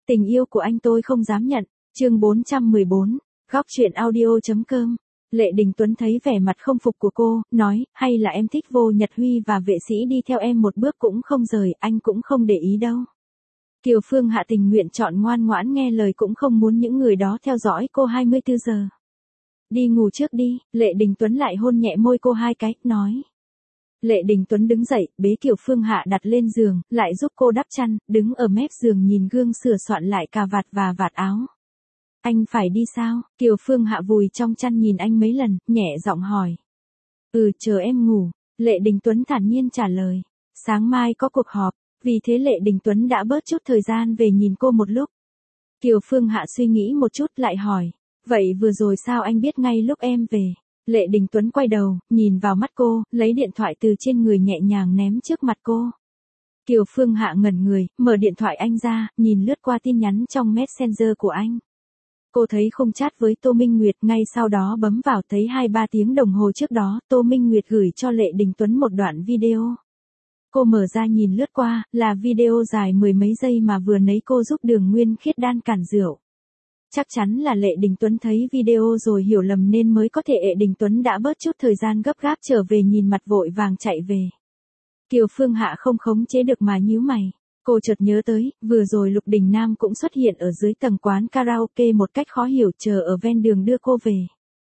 Tình yêu của anh tôi không dám nhận. Chương 414, góc truyện audio.com. Lệ Đình Tuấn thấy vẻ mặt không phục của cô, nói, hay là em thích Vô Nhật Huy và vệ sĩ đi theo em một bước cũng không rời, anh cũng không để ý đâu. Kiều Phương Hạ tình nguyện chọn ngoan ngoãn nghe lời cũng không muốn những người đó theo dõi cô 24 giờ. Đi ngủ trước đi, Lệ Đình Tuấn lại hôn nhẹ môi cô 2 cái, nói. Lệ Đình Tuấn đứng dậy, bế Kiều Phương Hạ đặt lên giường, lại giúp cô đắp chăn, đứng ở mép giường nhìn gương sửa soạn lại cà vạt và vạt áo. Anh phải đi sao? Kiều Phương Hạ vùi trong chăn nhìn anh mấy lần, nhẹ giọng hỏi. Chờ em ngủ, Lệ Đình Tuấn thản nhiên trả lời. Sáng mai có cuộc họp, vì thế Lệ Đình Tuấn đã bớt chút thời gian về nhìn cô một lúc. Kiều Phương Hạ suy nghĩ một chút lại hỏi. Vậy vừa rồi sao anh biết ngay lúc em về? Lệ Đình Tuấn quay đầu, nhìn vào mắt cô, lấy điện thoại từ trên người nhẹ nhàng ném trước mặt cô. Kiều Phương Hạ ngẩn người, mở điện thoại anh ra, nhìn lướt qua tin nhắn trong Messenger của anh. Cô thấy không chat với Tô Minh Nguyệt, ngay sau đó bấm vào thấy 2-3 tiếng đồng hồ trước đó, Tô Minh Nguyệt gửi cho Lệ Đình Tuấn một đoạn video. Cô mở ra nhìn lướt qua, là video dài 10 mấy giây mà vừa nấy cô giúp Đường Nguyên Khiết đan cản rượu. Chắc chắn là Lệ Đình Tuấn thấy video rồi hiểu lầm nên mới có thể Lệ Đình Tuấn đã bớt chút thời gian gấp gáp trở về nhìn mặt vội vàng chạy về. Kiều Phương Hạ không khống chế được mà nhíu mày. Cô chợt nhớ tới, vừa rồi Lục Đình Nam cũng xuất hiện ở dưới tầng quán karaoke một cách khó hiểu chờ ở ven đường đưa cô về.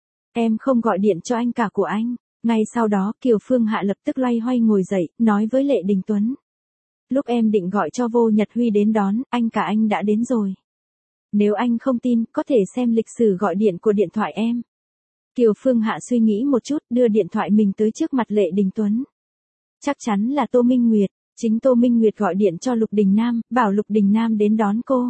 Em không gọi điện cho anh cả của anh. Ngay sau đó Kiều Phương Hạ lập tức loay hoay ngồi dậy, nói với Lệ Đình Tuấn. Lúc em định gọi cho Vô Nhật Huy đến đón, anh đã đến rồi. Nếu anh không tin, có thể xem lịch sử gọi điện của điện thoại em. Kiều Phương Hạ suy nghĩ một chút, đưa điện thoại mình tới trước mặt Lệ Đình Tuấn. Chắc chắn là Tô Minh Nguyệt, chính Tô Minh Nguyệt gọi điện cho Lục Đình Nam, bảo Lục Đình Nam đến đón cô.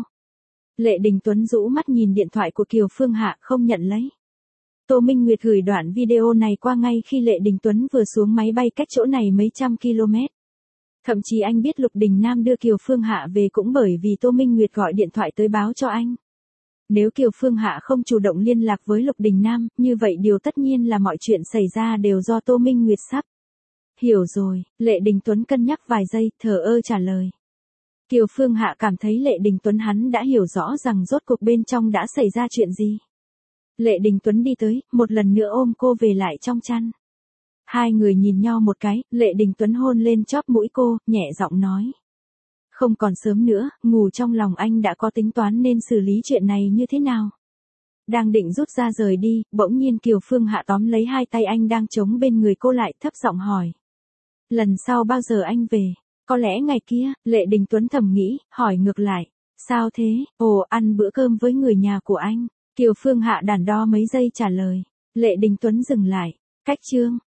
Lệ Đình Tuấn rũ mắt nhìn điện thoại của Kiều Phương Hạ, không nhận lấy. Tô Minh Nguyệt gửi đoạn video này qua ngay khi Lệ Đình Tuấn vừa xuống máy bay cách chỗ này mấy trăm km. Thậm chí anh biết Lục Đình Nam đưa Kiều Phương Hạ về cũng bởi vì Tô Minh Nguyệt gọi điện thoại tới báo cho anh. Nếu Kiều Phương Hạ không chủ động liên lạc với Lục Đình Nam, như vậy điều tất nhiên là mọi chuyện xảy ra đều do Tô Minh Nguyệt sắp. Hiểu rồi, Lệ Đình Tuấn cân nhắc vài giây, thờ ơ trả lời. Kiều Phương Hạ cảm thấy Lệ Đình Tuấn hắn đã hiểu rõ rằng rốt cuộc bên trong đã xảy ra chuyện gì. Lệ Đình Tuấn đi tới, một lần nữa ôm cô về lại trong chăn. Hai người nhìn nhau một cái, Lệ Đình Tuấn hôn lên chóp mũi cô, nhẹ giọng nói. Không còn sớm nữa, ngủ trong lòng anh đã có tính toán nên xử lý chuyện này như thế nào. Đang định rút ra rời đi, bỗng nhiên Kiều Phương Hạ tóm lấy hai tay anh đang chống bên người cô lại, thấp giọng hỏi. Lần sau bao giờ anh về? Có lẽ ngày kia, Lệ Đình Tuấn thầm nghĩ, hỏi ngược lại. Sao thế? Ăn bữa cơm với người nhà của anh. Kiều Phương Hạ đắn đo mấy giây trả lời. Lệ Đình Tuấn dừng lại. Cách chương.